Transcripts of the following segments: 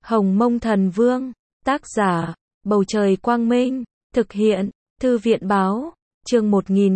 Hồng Mông Thần Vương, tác giả, Bầu Trời Quang Minh, thực hiện, Thư viện Báo, chương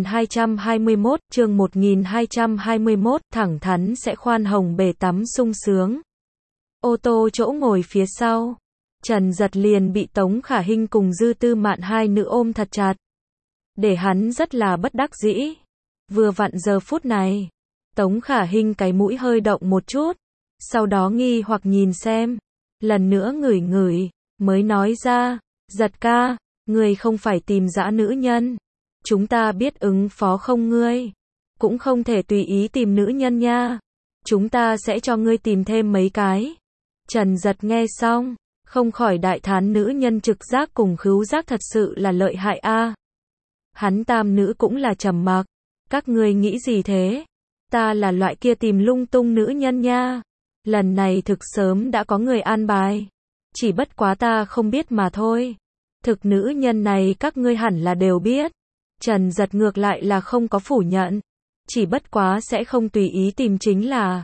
1221, thẳng thắn sẽ khoan hồng bể tắm sung sướng. Ô tô chỗ ngồi phía sau, Trần Dật liền bị Tống Khả Hinh cùng Dư Tư Mạn hai nữ ôm thật chặt, để hắn rất là bất đắc dĩ. Vừa vặn giờ phút này, Tống Khả Hinh cái mũi hơi động một chút, sau đó nghi hoặc nhìn xem, lần nữa ngửi ngửi, mới nói ra, Giật ca, ngươi không phải tìm dã nữ nhân, chúng ta biết ứng phó không, ngươi cũng không thể tùy ý tìm nữ nhân nha, chúng ta sẽ cho ngươi tìm thêm mấy cái. Trần Dật nghe xong, không khỏi đại thán nữ nhân trực giác cùng khứu giác thật sự là lợi hại a. Hắn tam nữ cũng là trầm mặc, các ngươi nghĩ gì thế? Ta là loại kia tìm lung tung nữ nhân nha. Lần này thực sớm đã có người an bài, chỉ bất quá ta không biết mà thôi. Thực nữ nhân này các ngươi hẳn là đều biết. Trần Dật ngược lại là không có phủ nhận, chỉ bất quá sẽ không tùy ý tìm chính là.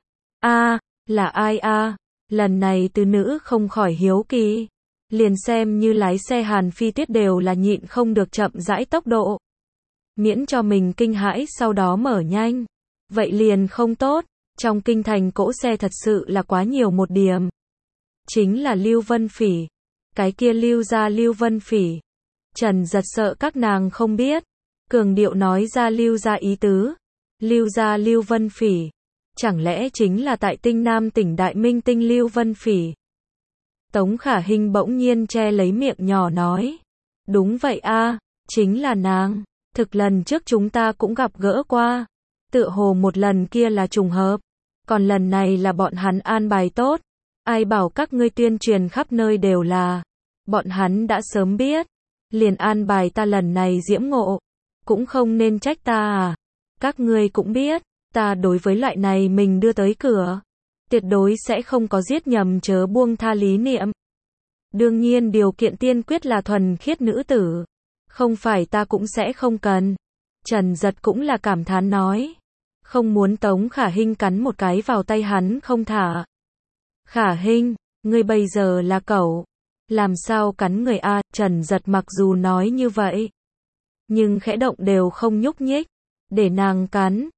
Là ai a? Lần này từ nữ không khỏi hiếu kỳ, liền xem như lái xe Hàn Phi Tuyết đều là nhịn không được chậm rãi tốc độ, miễn cho mình kinh hãi sau đó mở nhanh, vậy liền không tốt. Trong kinh thành cỗ xe thật sự là quá nhiều một điểm. Chính là Lưu Vân Phỉ. Cái kia Lưu gia Lưu Vân Phỉ. Trần Dật sợ các nàng không biết, cường điệu nói ra Lưu gia ý tứ. Lưu gia Lưu Vân Phỉ, chẳng lẽ chính là tại Tinh Nam tỉnh Đại Minh Tinh Lưu Vân Phỉ? Tống Khả Hinh bỗng nhiên che lấy miệng nhỏ nói, đúng vậy a, chính là nàng, thực lần trước chúng ta cũng gặp gỡ qua, tựa hồ một lần kia là trùng hợp, còn lần này là bọn hắn an bài tốt, ai bảo các ngươi tuyên truyền khắp nơi đều là, bọn hắn đã sớm biết, liền an bài ta lần này diễm ngộ, cũng không nên trách ta à, các ngươi cũng biết, ta đối với loại này mình đưa tới cửa, tuyệt đối sẽ không có giết nhầm chớ buông tha lý niệm. Đương nhiên điều kiện tiên quyết là thuần khiết nữ tử, không phải ta cũng sẽ không cần. Trần Dật cũng là cảm thán nói, không muốn Tống Khả Hinh cắn một cái vào tay hắn không thả. Khả Hinh, ngươi bây giờ là cẩu, làm sao cắn người a? Trần Dật mặc dù nói như vậy, nhưng khẽ động đều không nhúc nhích, để nàng cắn,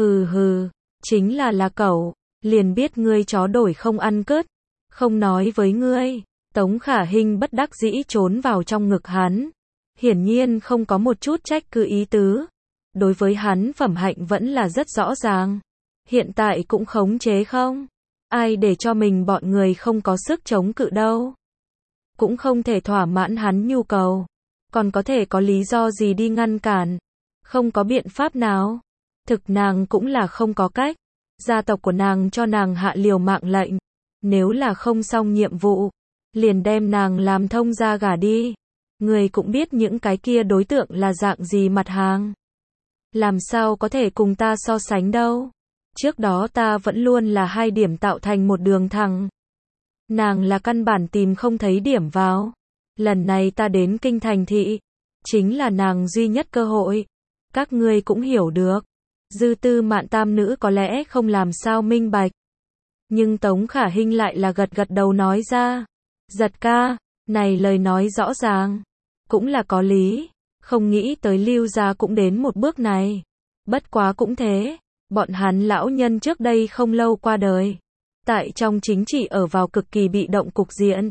hừ, chính là cẩu, liền biết ngươi chó đổi không ăn cứt, không nói với ngươi. Tống Khả Hinh bất đắc dĩ trốn vào trong ngực hắn, hiển nhiên không có một chút trách cứ ý tứ. Đối với hắn phẩm hạnh vẫn là rất rõ ràng, hiện tại cũng khống chế không, ai để cho mình bọn người không có sức chống cự đâu, cũng không thể thỏa mãn hắn nhu cầu, còn có thể có lý do gì đi ngăn cản, không có biện pháp nào, thực nàng cũng là không có cách, gia tộc của nàng cho nàng hạ liều mạng lệnh, nếu là không xong nhiệm vụ, liền đem nàng làm thông gia gả đi, người cũng biết những cái kia đối tượng là dạng gì mặt hàng. Làm sao có thể cùng ta so sánh đâu. Trước đó ta vẫn luôn là hai điểm tạo thành một đường thẳng. Nàng là căn bản tìm không thấy điểm vào. Lần này ta đến kinh thành thị, chính là nàng duy nhất cơ hội. Các ngươi cũng hiểu được. Dư Tư Mạn tam nữ có lẽ không làm sao minh bạch. Nhưng Tống Khả Hinh lại là gật gật đầu nói ra. Giật ca, này lời nói rõ ràng, cũng là có lý. Không nghĩ tới Lưu gia cũng đến một bước này. Bất quá cũng thế, bọn hắn lão nhân trước đây không lâu qua đời. Tại trong chính trị ở vào cực kỳ bị động cục diện.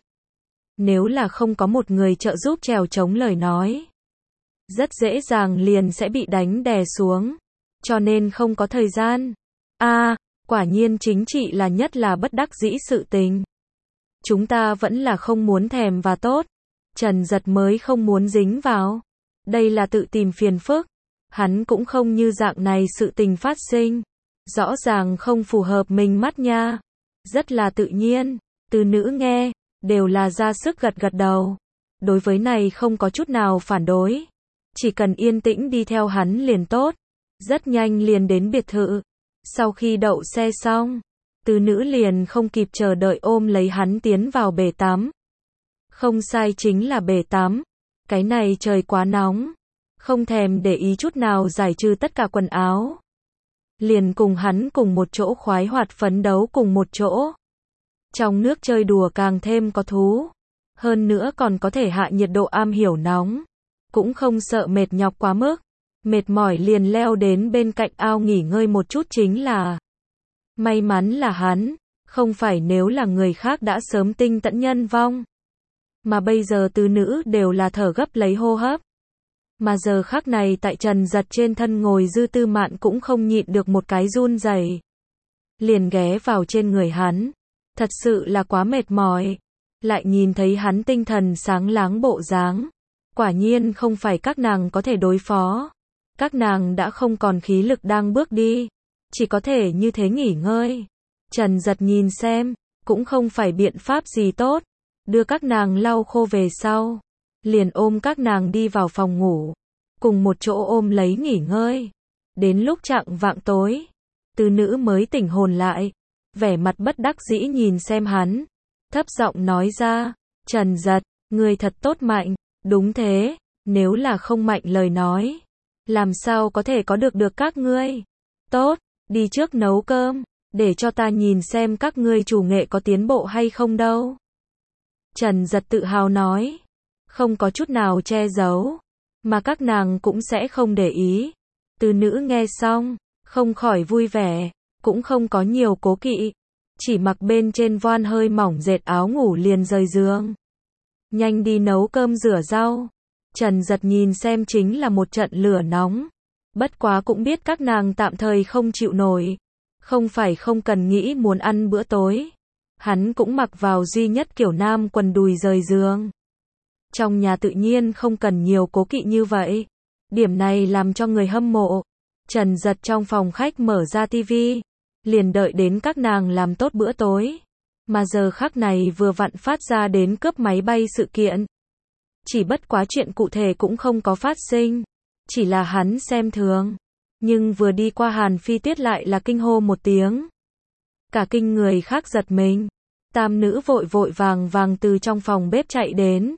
Nếu là không có một người trợ giúp trèo chống lời nói, rất dễ dàng liền sẽ bị đánh đè xuống. Cho nên không có thời gian. Quả nhiên chính trị là nhất là bất đắc dĩ sự tình. Chúng ta vẫn là không muốn thèm và tốt. Trần Dật mới không muốn dính vào. Đây là tự tìm phiền phức. Hắn cũng không như dạng này sự tình phát sinh. Rõ ràng không phù hợp mình mắt nha. Rất là tự nhiên. Từ nữ nghe, đều là ra sức gật gật đầu. Đối với này không có chút nào phản đối. Chỉ cần yên tĩnh đi theo hắn liền tốt. Rất nhanh liền đến biệt thự. Sau khi đậu xe xong, từ nữ liền không kịp chờ đợi ôm lấy hắn tiến vào bể tắm. Không sai, chính là bể tắm. Cái này trời quá nóng, không thèm để ý chút nào giải trừ tất cả quần áo. Liền cùng hắn cùng một chỗ khoái hoạt phấn đấu cùng một chỗ. Trong nước chơi đùa càng thêm có thú. Hơn nữa còn có thể hạ nhiệt độ, am hiểu nóng. Cũng không sợ mệt nhọc quá mức. Mệt mỏi liền leo đến bên cạnh ao nghỉ ngơi một chút chính là. May mắn là hắn, không phải nếu là người khác đã sớm tinh tẫn nhân vong. Mà bây giờ tứ nữ đều là thở gấp lấy hô hấp. Mà giờ khắc này tại Trần Giật trên thân ngồi Dư Tư Mạn cũng không nhịn được một cái run rẩy, liền ghé vào trên người hắn. Thật sự là quá mệt mỏi. Lại nhìn thấy hắn tinh thần sáng láng bộ dáng. Quả nhiên không phải các nàng có thể đối phó. Các nàng đã không còn khí lực đang bước đi. Chỉ có thể như thế nghỉ ngơi. Trần Giật nhìn xem, cũng không phải biện pháp gì tốt. Đưa các nàng lau khô về sau. Liền ôm các nàng đi vào phòng ngủ. Cùng một chỗ ôm lấy nghỉ ngơi. Đến lúc chạng vạng tối. Tứ nữ mới tỉnh hồn lại. Vẻ mặt bất đắc dĩ nhìn xem hắn. Thấp giọng nói ra. Trần Giật, ngươi thật tốt mạnh. Đúng thế, nếu là không mạnh lời nói. Làm sao có thể có được các ngươi. Tốt, đi trước nấu cơm. Để cho ta nhìn xem các ngươi chủ nghệ có tiến bộ hay không đâu. Trần Giật tự hào nói. Không có chút nào che giấu. Mà các nàng cũng sẽ không để ý. Tứ nữ nghe xong, không khỏi vui vẻ. Cũng không có nhiều cố kỵ. Chỉ mặc bên trên voan hơi mỏng dệt áo ngủ liền rời giường. Nhanh đi nấu cơm rửa rau. Trần Giật nhìn xem chính là một trận lửa nóng. Bất quá cũng biết các nàng tạm thời không chịu nổi. Không phải không cần nghĩ muốn ăn bữa tối. Hắn cũng mặc vào duy nhất kiểu nam quần đùi rời giường. Trong nhà tự nhiên không cần nhiều cố kỵ như vậy. Điểm này làm cho người hâm mộ. Trần Giật trong phòng khách mở ra tivi. Liền đợi đến các nàng làm tốt bữa tối. Mà giờ khắc này vừa vặn phát ra đến cướp máy bay sự kiện. Chỉ bất quá chuyện cụ thể cũng không có phát sinh. Chỉ là hắn xem thường. Nhưng vừa đi qua Hàn Phi Tuyết lại là kinh hô một tiếng. Cả kinh người khác giật mình. Tam nữ vội vội vàng vàng từ trong phòng bếp chạy đến.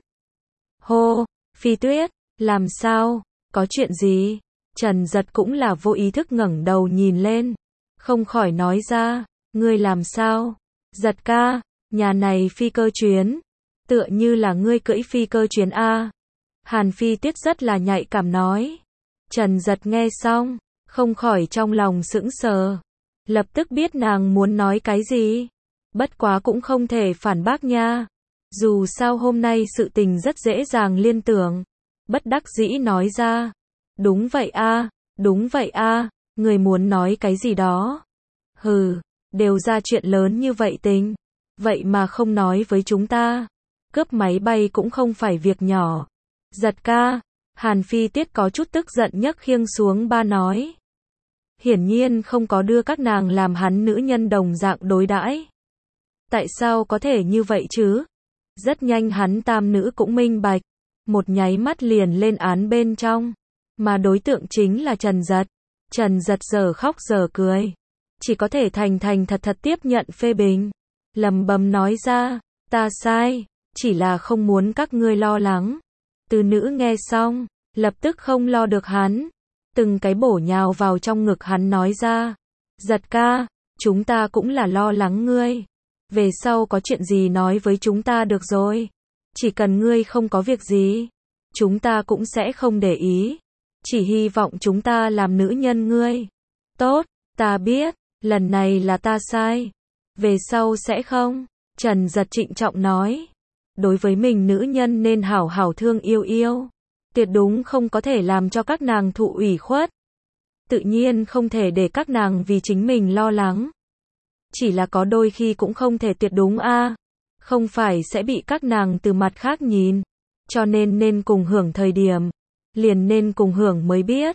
Hô, Phi Tuyết, làm sao, có chuyện gì? Trần Giật cũng là vô ý thức ngẩng đầu nhìn lên. Không khỏi nói ra, ngươi làm sao? Giật ca, nhà này phi cơ chuyến. Tựa như là ngươi cưỡi phi cơ chuyến A. Hàn Phi Tuyết rất là nhạy cảm nói. Trần Giật nghe xong, không khỏi trong lòng sững sờ. Lập tức biết nàng muốn nói cái gì. Bất quá cũng không thể phản bác nha. Dù sao hôm nay sự tình rất dễ dàng liên tưởng. Bất đắc dĩ nói ra. Đúng vậy a, đúng vậy a, người muốn nói cái gì đó. Hừ, đều ra chuyện lớn như vậy tình. Vậy mà không nói với chúng ta. Cướp máy bay cũng không phải việc nhỏ. Giật ca, Hàn Phi Tuyết có chút tức giận nhấc khiêng xuống ba nói. Hiển nhiên không có đưa các nàng làm hắn nữ nhân đồng dạng đối đãi. Tại sao có thể như vậy chứ? Rất nhanh hắn tam nữ cũng minh bạch. Một nháy mắt liền lên án bên trong. Mà đối tượng chính là Trần Giật. Trần Giật giờ khóc giờ cười. Chỉ có thể thành thật tiếp nhận phê bình. Lầm bầm nói ra, ta sai, chỉ là không muốn các ngươi lo lắng. Từ nữ nghe xong, lập tức không lo được hắn. Từng cái bổ nhào vào trong ngực hắn nói ra. Giật ca, chúng ta cũng là lo lắng ngươi. Về sau có chuyện gì nói với chúng ta được rồi. Chỉ cần ngươi không có việc gì, chúng ta cũng sẽ không để ý. Chỉ hy vọng chúng ta làm nữ nhân ngươi. Tốt, ta biết, lần này là ta sai. Về sau sẽ không. Trần Giật trịnh trọng nói. Đối với mình nữ nhân nên hảo hảo thương yêu yêu. Tuyệt đúng không có thể làm cho các nàng thụ ủy khuất. Tự nhiên không thể để các nàng vì chính mình lo lắng. Chỉ là có đôi khi cũng không thể tuyệt đúng a. Không phải sẽ bị các nàng từ mặt khác nhìn. Cho nên cùng hưởng thời điểm. Liền nên cùng hưởng mới biết.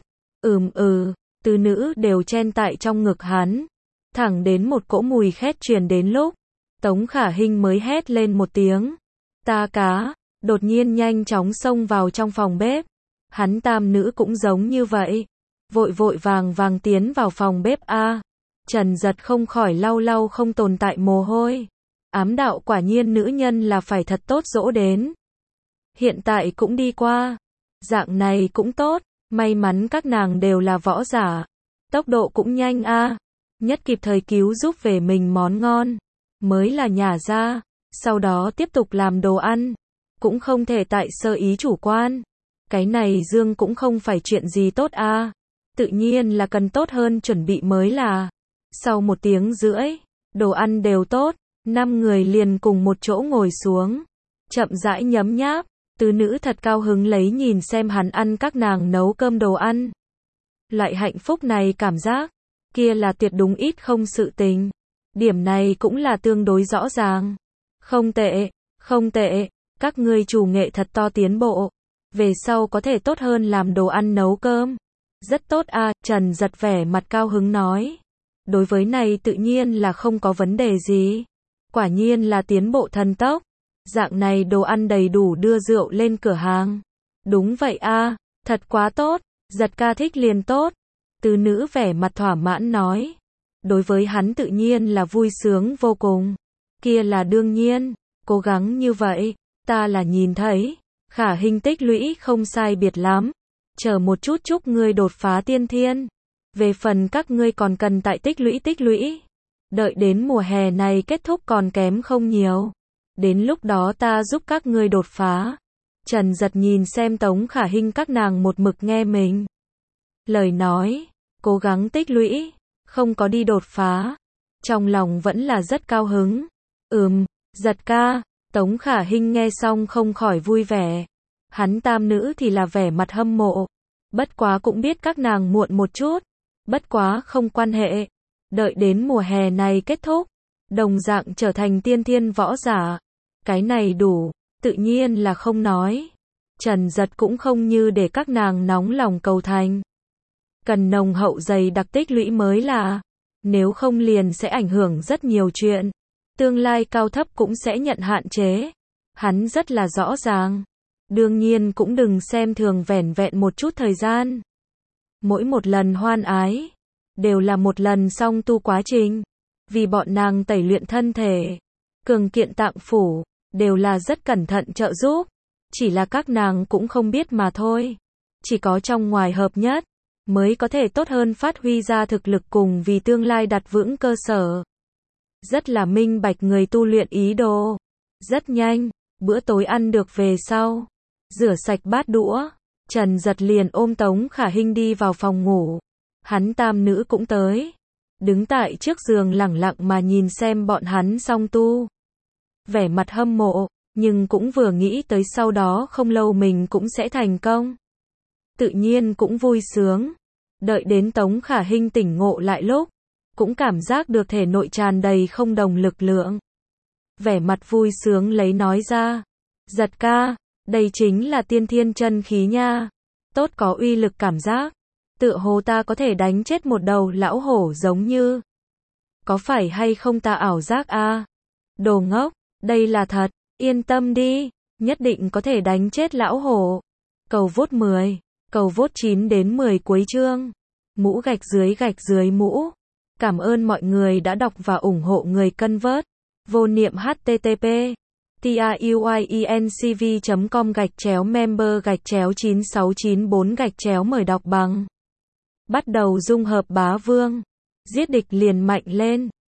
Tứ nữ đều chen tại trong ngực hắn. Thẳng đến một cỗ mùi khét truyền đến lúc. Tống Khả Hinh mới hét lên một tiếng. Ta cá, đột nhiên nhanh chóng xông vào trong phòng bếp. Hắn tam nữ cũng giống như vậy. Vội vội vàng vàng tiến vào phòng bếp a. Trần Giật không khỏi lau không tồn tại mồ hôi. Ám đạo quả nhiên nữ nhân là phải thật tốt dỗ đến. Hiện tại cũng đi qua. Dạng này cũng tốt. May mắn các nàng đều là võ giả. Tốc độ cũng nhanh a. Nhất kịp thời cứu giúp về mình món ngon. mới là nhả ra, sau đó tiếp tục làm đồ ăn. Cũng không thể tại sơ ý chủ quan. Cái này Dương cũng không phải chuyện gì tốt a. Tự nhiên là cần tốt hơn chuẩn bị mới là. Sau 1 tiếng rưỡi, đồ ăn đều tốt, 5 người liền cùng một chỗ ngồi xuống, chậm rãi nhấm nháp. Tứ nữ thật cao hứng lấy nhìn xem hắn ăn các nàng nấu cơm đồ ăn. Loại hạnh phúc này cảm giác, kia là tuyệt đúng ít không sự tình. Điểm này cũng là tương đối rõ ràng. Không tệ, không tệ, các ngươi chủ nghệ thật to tiến bộ. Về sau có thể tốt hơn làm đồ ăn nấu cơm. Rất tốt a, Trần Giật vẻ mặt cao hứng nói. Đối với này tự nhiên là không có vấn đề gì. Quả nhiên là tiến bộ thần tốc. Dạng này đồ ăn đầy đủ đưa rượu lên cửa hàng. Đúng vậy a, thật quá tốt, Giật ca thích liền tốt. Tứ nữ vẻ mặt thỏa mãn nói. Đối với hắn tự nhiên là vui sướng vô cùng. Kia là đương nhiên, cố gắng như vậy, ta là nhìn thấy. Khả Hinh tích lũy không sai biệt lắm. Chờ một chút chúc ngươi đột phá tiên thiên. Về phần các ngươi còn cần tại tích lũy. Đợi đến mùa hè này kết thúc còn kém không nhiều. Đến lúc đó ta giúp các ngươi đột phá. Trần Giật nhìn xem Tống Khả Hinh các nàng một mực nghe mình. Lời nói, cố gắng tích lũy, không có đi đột phá. Trong lòng vẫn là rất cao hứng. Giật ca, Tống Khả Hinh nghe xong không khỏi vui vẻ. Hắn tam nữ thì là vẻ mặt hâm mộ. Bất quá cũng biết các nàng muộn một chút. Bất quá không quan hệ. Đợi đến mùa hè này kết thúc, đồng dạng trở thành tiên thiên võ giả. Cái này đủ, tự nhiên là không nói. Trần Giật cũng không như để các nàng nóng lòng cầu thành. Cần nồng hậu dày đặc tích lũy mới là. Nếu không liền sẽ ảnh hưởng rất nhiều chuyện. Tương lai cao thấp cũng sẽ nhận hạn chế. Hắn rất là rõ ràng. Đương nhiên cũng đừng xem thường vẻn vẹn một chút thời gian. Mỗi một lần hoan ái, đều là một lần song tu quá trình. Vì bọn nàng tẩy luyện thân thể, cường kiện tạng phủ, đều là rất cẩn thận trợ giúp. Chỉ là các nàng cũng không biết mà thôi. Chỉ có trong ngoài hợp nhất, mới có thể tốt hơn phát huy ra thực lực cùng vì tương lai đặt vững cơ sở. Rất là minh bạch người tu luyện ý đồ. Rất nhanh, bữa tối ăn được về sau. Rửa sạch bát đũa, Trần Giật liền ôm Tống Khả Hinh đi vào phòng ngủ. Hắn tam nữ cũng tới. Đứng tại trước giường lẳng lặng mà nhìn xem bọn hắn song tu. Vẻ mặt hâm mộ, nhưng cũng vừa nghĩ tới sau đó không lâu mình cũng sẽ thành công. Tự nhiên cũng vui sướng. Đợi đến Tống Khả Hinh tỉnh ngộ lại lúc, cũng cảm giác được thể nội tràn đầy không đồng lực lượng. Vẻ mặt vui sướng lấy nói ra. Giật ca, đây chính là tiên thiên chân khí nha. Tốt có uy lực cảm giác. Tựa hồ ta có thể đánh chết một đầu lão hổ giống như. Có phải hay không ta ảo giác a? Đồ ngốc, đây là thật, yên tâm đi, nhất định có thể đánh chết lão hổ. Cầu vote 10, cầu vote 9 đến 10 cuối chương. Mũ gạch dưới mũ. Cảm ơn mọi người đã đọc và ủng hộ người cân vớt. Vô niệm http truyencv.com/member/9694 mời đọc bằng. Bắt đầu dung hợp bá vương. Giết địch liền mạnh lên.